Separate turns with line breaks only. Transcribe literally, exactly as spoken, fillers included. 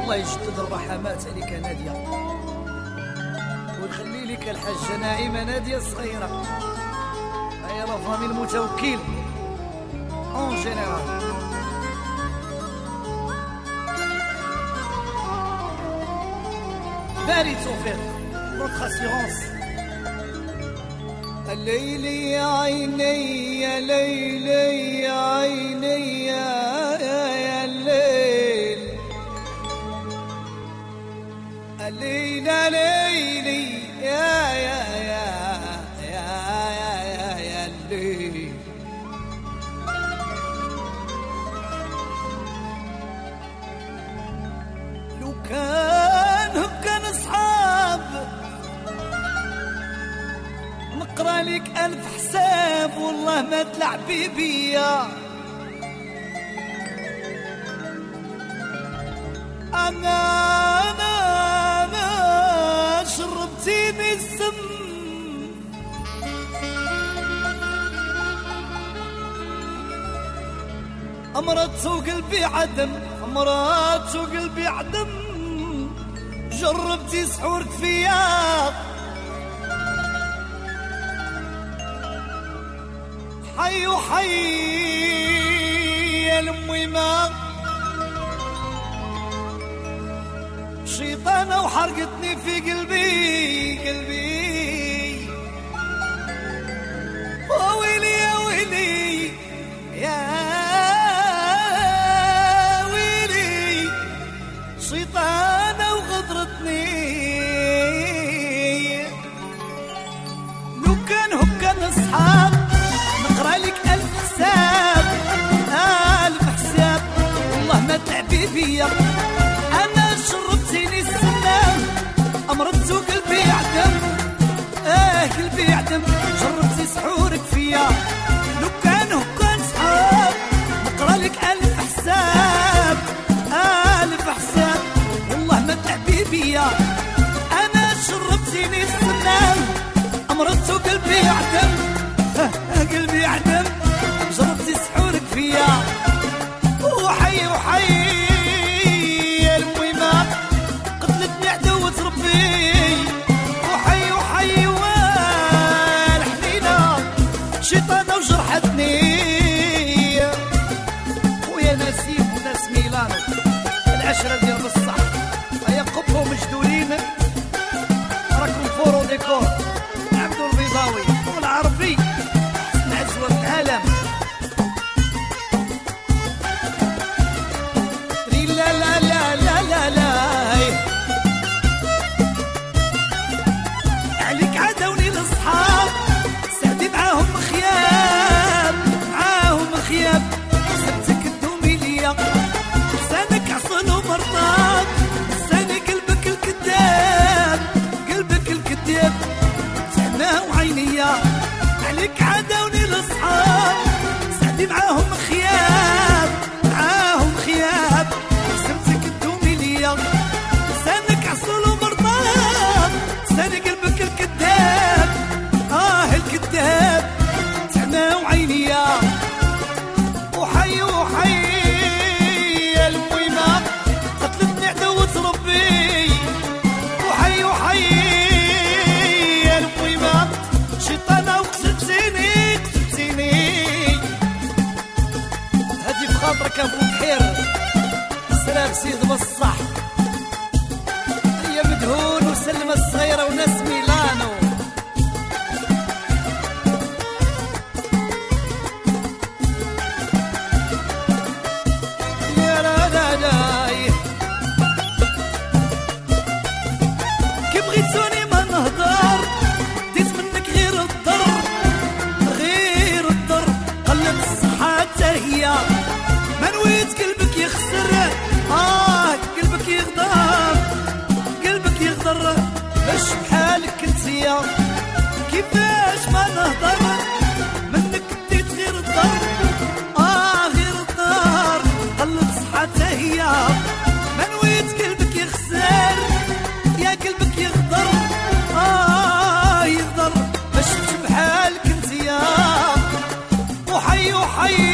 الله يجدد الرحمات عليك نادية، ويخلي لك الحاجة ناعمة نادية الصغيرة. هيا لا فامي المتوكل اون جينيرال. باري توفيق نوتر اسيغونس. الليلي يا عيني يا ليلي يا عيني يا الليل، الليل ليلي يا يا يا يا يا يا الليل. لو كان هم كان اصحاب نقرا لك ألف حساب والله ما تلعبي بيا. أنا أنا أنا شربتيني السم، أمرت وقلبي عدم، أمرت وقلبي عدم. جربتي سحورك فيا حي وحي يا الميمة، شيطانة وحرقتني في قلبي قلبي. ويلي يا ويلي يا ويلي، شيطانة وغدرتني. لو كان هم كان اصحاب نقرا لك ألف حساب ألف حساب والله ما تعبي بيا. أنا شربتيني السنان أمرت وقلبي عدم، آه قلبي عدم. جربتي سحورك فيا. لو كانوا كان صحاب نقرا لك ألف حساب ألف حساب والله ما تعبي بيا. أنا شربتيني السنان أمرت وقلبي عدم، قلبي عدم. جربتي سحورك فيا وحي وحي المهمة، قتلتني عدوة ربي. وحي وحي والحنينة، شيطانة وجرحتني. ويا نسيم وناس ميلانو العشرة ديال بصح، هيا قبوا مجدولين راكم فورو ديكور. عبدو البيضاوي والعربي عزوة العالم. لا لا لا لا لا لا عليك عدوني الاصحاب، سعدي معاهم خياب معاهم خياب. سبتك تدومي ليا لسانك عصن ومرطاب، لساني قلبك الكذاب قلبك الكذاب. سعنا وعينيا عليك عدوني الاصحاب، سعدي معاهم خياب معاهم خياب. سمتك تدومي ليا لسانك عسل ومرطاب، لساني قلبك الكذاب اه الكذاب. سعنا وعينيا وحي وحي المهمة، قتلتني عدوة ربي. وحي وحي المهمة، شيطانة وقتلتيني قتلتيني. هادي بخاطرك ابو بحير سلام سيد بصح، هي مدهون وسلمى الصغيرة وناس ميلانو. يا لا لا لا كي بغيتوني ما نهضر، ديت منك غير الضر غير الضر. قلت الصحة حتى هي ما نويت قلبك يخسر، آه قلبك يغدر قلبك يغدر. باش بحالك انتيا كيفاش ما نهضر، منك ديت غير الضر آه غير الضر. قلت صحتها هي ما نويت قلبك يخسر، يا قلبك يغدر آه يغدر. باش بحالك انتيا وحي وحي